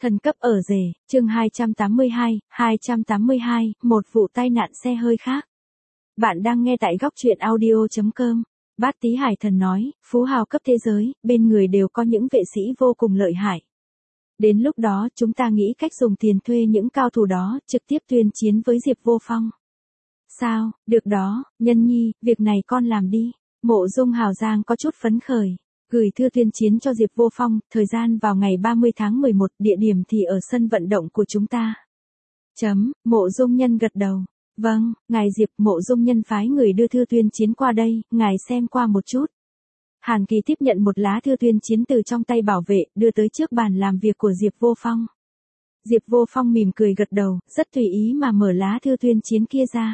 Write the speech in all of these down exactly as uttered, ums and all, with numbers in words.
Thần cấp ở rể, chương hai trăm tám mươi hai, hai trăm tám mươi hai, một vụ tai nạn xe hơi khác. Bạn đang nghe tại góc truyện audio chấm com. Bát Tý Hải Thần nói, phú hào cấp thế giới, bên người đều có những vệ sĩ vô cùng lợi hại. Đến lúc đó chúng ta nghĩ cách dùng tiền thuê những cao thủ đó, trực tiếp tuyên chiến với Diệp Vô Phong. Sao, được đó, Nhân Nhi, việc này con làm đi. Mộ Dung Hào Giang có chút phấn khởi. Gửi thư tuyên chiến cho Diệp Vô Phong, thời gian vào ngày ba mươi tháng mười một, địa điểm thì ở sân vận động của chúng ta. Chấm, Mộ Dung Nhân gật đầu. Vâng, ngài Diệp, Mộ Dung Nhân phái người đưa thư tuyên chiến qua đây, ngài xem qua một chút. Hàn Kỳ tiếp nhận một lá thư tuyên chiến từ trong tay bảo vệ, đưa tới trước bàn làm việc của Diệp Vô Phong. Diệp Vô Phong mỉm cười gật đầu, rất tùy ý mà mở lá thư tuyên chiến kia ra.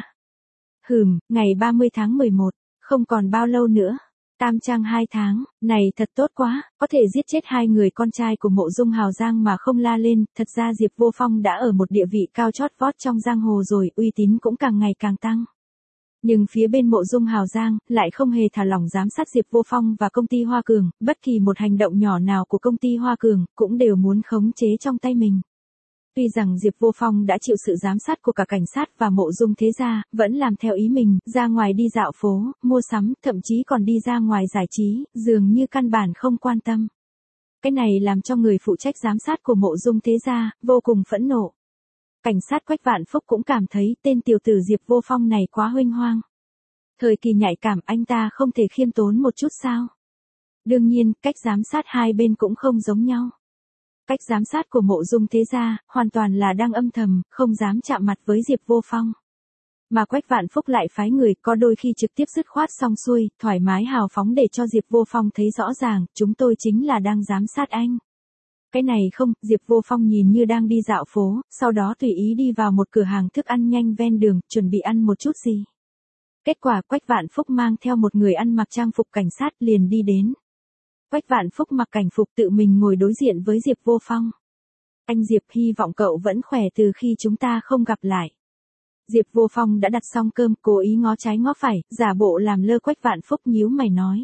Hừm, ngày ba mươi tháng mười một, không còn bao lâu nữa. Tam trang hai tháng, này thật tốt quá, có thể giết chết hai người con trai của Mộ Dung Hào Giang mà không la lên, thật ra Diệp Vô Phong đã ở một địa vị cao chót vót trong giang hồ rồi, uy tín cũng càng ngày càng tăng. Nhưng phía bên Mộ Dung Hào Giang, lại không hề thả lỏng giám sát Diệp Vô Phong và công ty Hoa Cường, bất kỳ một hành động nhỏ nào của công ty Hoa Cường, cũng đều muốn khống chế trong tay mình. Tuy rằng Diệp Vô Phong đã chịu sự giám sát của cả cảnh sát và Mộ Dung thế gia, vẫn làm theo ý mình, ra ngoài đi dạo phố, mua sắm, thậm chí còn đi ra ngoài giải trí, dường như căn bản không quan tâm. Cái này làm cho người phụ trách giám sát của Mộ Dung thế gia, vô cùng phẫn nộ. Cảnh sát Quách Vạn Phúc cũng cảm thấy tên tiểu tử Diệp Vô Phong này quá huênh hoang. Thời kỳ nhạy cảm anh ta không thể khiêm tốn một chút sao? Đương nhiên, cách giám sát hai bên cũng không giống nhau. Cách giám sát của Mộ Dung thế gia, hoàn toàn là đang âm thầm, không dám chạm mặt với Diệp Vô Phong. Mà Quách Vạn Phúc lại phái người, có đôi khi trực tiếp dứt khoát xong xuôi, thoải mái hào phóng để cho Diệp Vô Phong thấy rõ ràng, chúng tôi chính là đang giám sát anh. Cái này không, Diệp Vô Phong nhìn như đang đi dạo phố, sau đó tùy ý đi vào một cửa hàng thức ăn nhanh ven đường, chuẩn bị ăn một chút gì. Kết quả Quách Vạn Phúc mang theo một người ăn mặc trang phục cảnh sát liền đi đến. Quách Vạn Phúc mặc cảnh phục tự mình ngồi đối diện với Diệp Vô Phong. Anh Diệp, hy vọng cậu vẫn khỏe từ khi chúng ta không gặp lại. Diệp Vô Phong đã đặt xong cơm, cố ý ngó trái ngó phải, giả bộ làm lơ. Quách Vạn Phúc nhíu mày nói.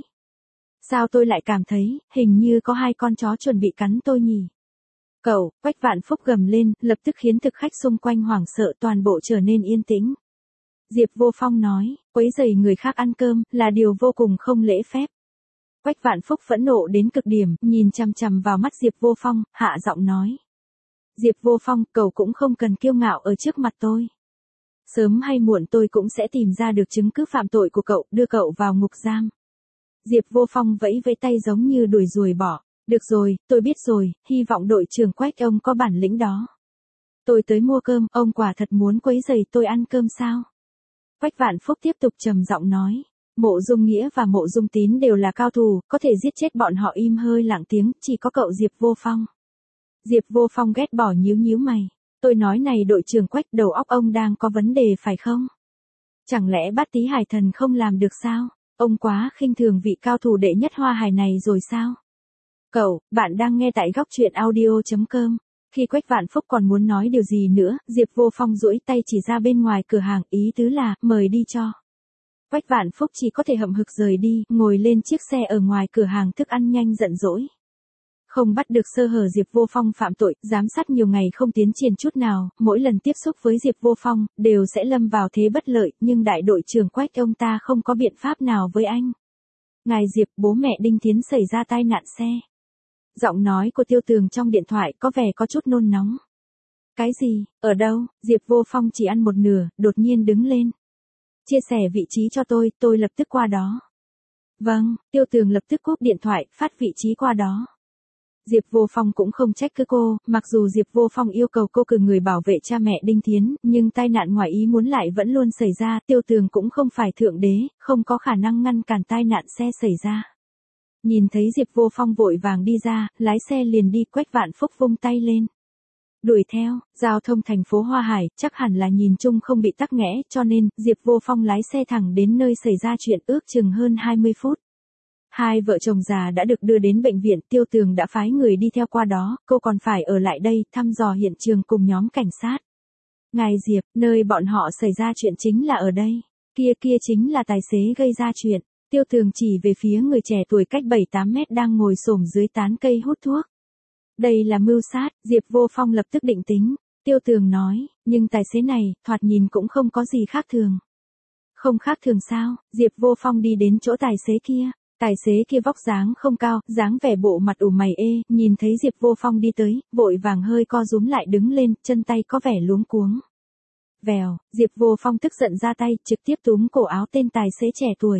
Sao tôi lại cảm thấy, hình như có hai con chó chuẩn bị cắn tôi nhỉ? Cậu, Quách Vạn Phúc gầm lên, lập tức khiến thực khách xung quanh hoảng sợ, toàn bộ trở nên yên tĩnh. Diệp Vô Phong nói, quấy rầy người khác ăn cơm, là điều vô cùng không lễ phép. Quách Vạn Phúc phẫn nộ đến cực điểm, nhìn chằm chằm vào mắt Diệp Vô Phong, hạ giọng nói. Diệp Vô Phong, cậu cũng không cần kiêu ngạo ở trước mặt tôi. Sớm hay muộn tôi cũng sẽ tìm ra được chứng cứ phạm tội của cậu, đưa cậu vào ngục giam. Diệp Vô Phong vẫy vẫy tay giống như đuổi ruồi bỏ. Được rồi, tôi biết rồi, hy vọng đội trưởng Quách ông có bản lĩnh đó. Tôi tới mua cơm, ông quả thật muốn quấy rầy tôi ăn cơm sao? Quách Vạn Phúc tiếp tục trầm giọng nói. Mộ Dung Nghĩa và Mộ Dung Tín đều là cao thủ, có thể giết chết bọn họ im hơi lặng tiếng, chỉ có cậu Diệp Vô Phong. Diệp Vô Phong ghét bỏ nhíu nhíu mày. Tôi nói này đội trưởng Quách, đầu óc ông đang có vấn đề phải không? Chẳng lẽ Bát Tý Hải Thần không làm được sao? Ông quá khinh thường vị cao thủ đệ nhất Hoa Hải này rồi sao? Cậu, bạn đang nghe tại góc truyện audio chấm com. Khi Quách Vạn Phúc còn muốn nói điều gì nữa, Diệp Vô Phong duỗi tay chỉ ra bên ngoài cửa hàng, ý tứ là, mời đi cho. Quách Vạn Phúc chỉ có thể hậm hực rời đi, ngồi lên chiếc xe ở ngoài cửa hàng thức ăn nhanh giận dỗi. Không bắt được sơ hở Diệp Vô Phong phạm tội, giám sát nhiều ngày không tiến triển chút nào, mỗi lần tiếp xúc với Diệp Vô Phong, đều sẽ lâm vào thế bất lợi, nhưng đại đội trưởng Quách ông ta không có biện pháp nào với anh. Ngài Diệp, bố mẹ Đinh Tiến xảy ra tai nạn xe. Giọng nói của Tiêu Tường trong điện thoại có vẻ có chút nôn nóng. Cái gì, ở đâu? Diệp Vô Phong chỉ ăn một nửa, đột nhiên đứng lên. Chia sẻ vị trí cho tôi, tôi lập tức qua đó. Vâng, Tiêu Tường lập tức cúp điện thoại, phát vị trí qua đó. Diệp Vô Phong cũng không trách cứ cô, mặc dù Diệp Vô Phong yêu cầu cô cử người bảo vệ cha mẹ Đinh Thiến, nhưng tai nạn ngoài ý muốn lại vẫn luôn xảy ra, Tiêu Tường cũng không phải thượng đế, không có khả năng ngăn cản tai nạn xe xảy ra. Nhìn thấy Diệp Vô Phong vội vàng đi ra, lái xe liền đi. Quách Vạn Phúc vung tay lên. Đuổi theo, giao thông thành phố Hoa Hải, chắc hẳn là nhìn chung không bị tắc nghẽn, cho nên, Diệp Vô Phong lái xe thẳng đến nơi xảy ra chuyện, ước chừng hơn hai mươi phút. Hai vợ chồng già đã được đưa đến bệnh viện, Tiêu Tường đã phái người đi theo qua đó, cô còn phải ở lại đây, thăm dò hiện trường cùng nhóm cảnh sát. Ngài Diệp, nơi bọn họ xảy ra chuyện chính là ở đây, kia kia chính là tài xế gây ra chuyện. Tiêu Tường chỉ về phía người trẻ tuổi cách bảy tám mét đang ngồi xổm dưới tán cây hút thuốc. Đây là mưu sát, Diệp Vô Phong lập tức định tính. Tiêu Tường nói, nhưng tài xế này, thoạt nhìn cũng không có gì khác thường. Không khác thường sao? Diệp Vô Phong đi đến chỗ tài xế kia. Tài xế kia vóc dáng không cao, dáng vẻ bộ mặt ủ mày ê, nhìn thấy Diệp Vô Phong đi tới, vội vàng hơi co rúm lại đứng lên, chân tay có vẻ luống cuống. Vèo, Diệp Vô Phong tức giận ra tay, trực tiếp túm cổ áo tên tài xế trẻ tuổi.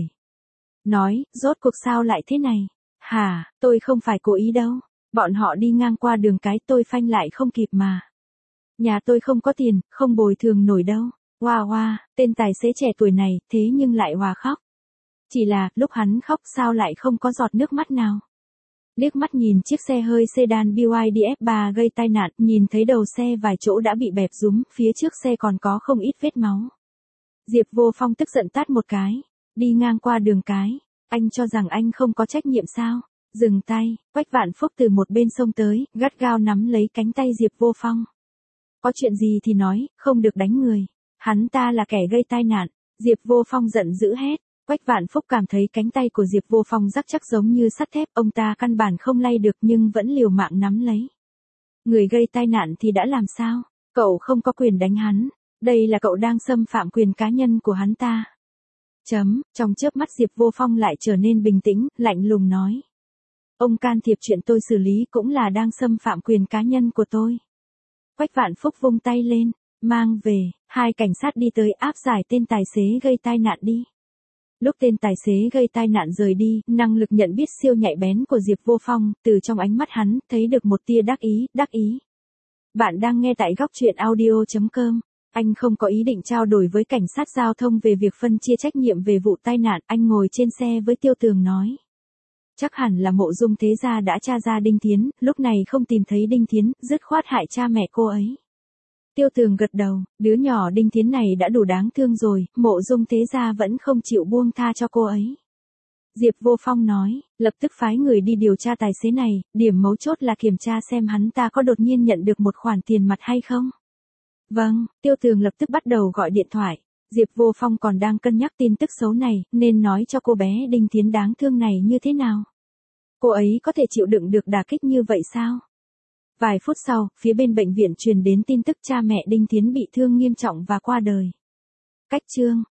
Nói, rốt cuộc sao lại thế này? Hả, tôi không phải cố ý đâu. Bọn họ đi ngang qua đường cái tôi phanh lại không kịp mà. Nhà tôi không có tiền, không bồi thường nổi đâu. Hoa hoa, tên tài xế trẻ tuổi này, thế nhưng lại hòa khóc. Chỉ là, lúc hắn khóc sao lại không có giọt nước mắt nào. Liếc mắt nhìn chiếc xe hơi sedan bê i đê ép ba gây tai nạn, nhìn thấy đầu xe vài chỗ đã bị bẹp rúm, phía trước xe còn có không ít vết máu. Diệp Vô Phong tức giận tát một cái. Đi ngang qua đường cái, anh cho rằng anh không có trách nhiệm sao? Dừng tay, Quách Vạn Phúc từ một bên sông tới, gắt gao nắm lấy cánh tay Diệp Vô Phong. Có chuyện gì thì nói, không được đánh người. Hắn ta là kẻ gây tai nạn. Diệp Vô Phong giận dữ hét. Quách Vạn Phúc cảm thấy cánh tay của Diệp Vô Phong rắc chắc giống như sắt thép, ông ta căn bản không lay được nhưng vẫn liều mạng nắm lấy. Người gây tai nạn thì đã làm sao? Cậu không có quyền đánh hắn. Đây là cậu đang xâm phạm quyền cá nhân của hắn ta. Chấm, trong chớp mắt Diệp Vô Phong lại trở nên bình tĩnh, lạnh lùng nói. Ông can thiệp chuyện tôi xử lý cũng là đang xâm phạm quyền cá nhân của tôi. Quách Vạn Phúc vung tay lên, mang về, hai cảnh sát đi tới áp giải tên tài xế gây tai nạn đi. Lúc tên tài xế gây tai nạn rời đi, năng lực nhận biết siêu nhạy bén của Diệp Vô Phong, từ trong ánh mắt hắn, thấy được một tia đắc ý, đắc ý. Bạn đang nghe tại góc truyện audio chấm com. Anh không có ý định trao đổi với cảnh sát giao thông về việc phân chia trách nhiệm về vụ tai nạn, anh ngồi trên xe với Tiêu Tường nói. Chắc hẳn là Mộ Dung Thế Gia đã tra ra Đinh Thiến, lúc này không tìm thấy Đinh Thiến, dứt khoát hại cha mẹ cô ấy. Tiêu Tường gật đầu, đứa nhỏ Đinh Thiến này đã đủ đáng thương rồi, Mộ Dung Thế Gia vẫn không chịu buông tha cho cô ấy. Diệp Vô Phong nói, lập tức phái người đi điều tra tài xế này, điểm mấu chốt là kiểm tra xem hắn ta có đột nhiên nhận được một khoản tiền mặt hay không. Vâng, Tiêu Tường lập tức bắt đầu gọi điện thoại. Diệp Vô Phong còn đang cân nhắc tin tức xấu này, nên nói cho cô bé Đinh Thiến đáng thương này như thế nào. Cô ấy có thể chịu đựng được đả kích như vậy sao? Vài phút sau, phía bên bệnh viện truyền đến tin tức cha mẹ Đinh Thiến bị thương nghiêm trọng và qua đời. Cách chương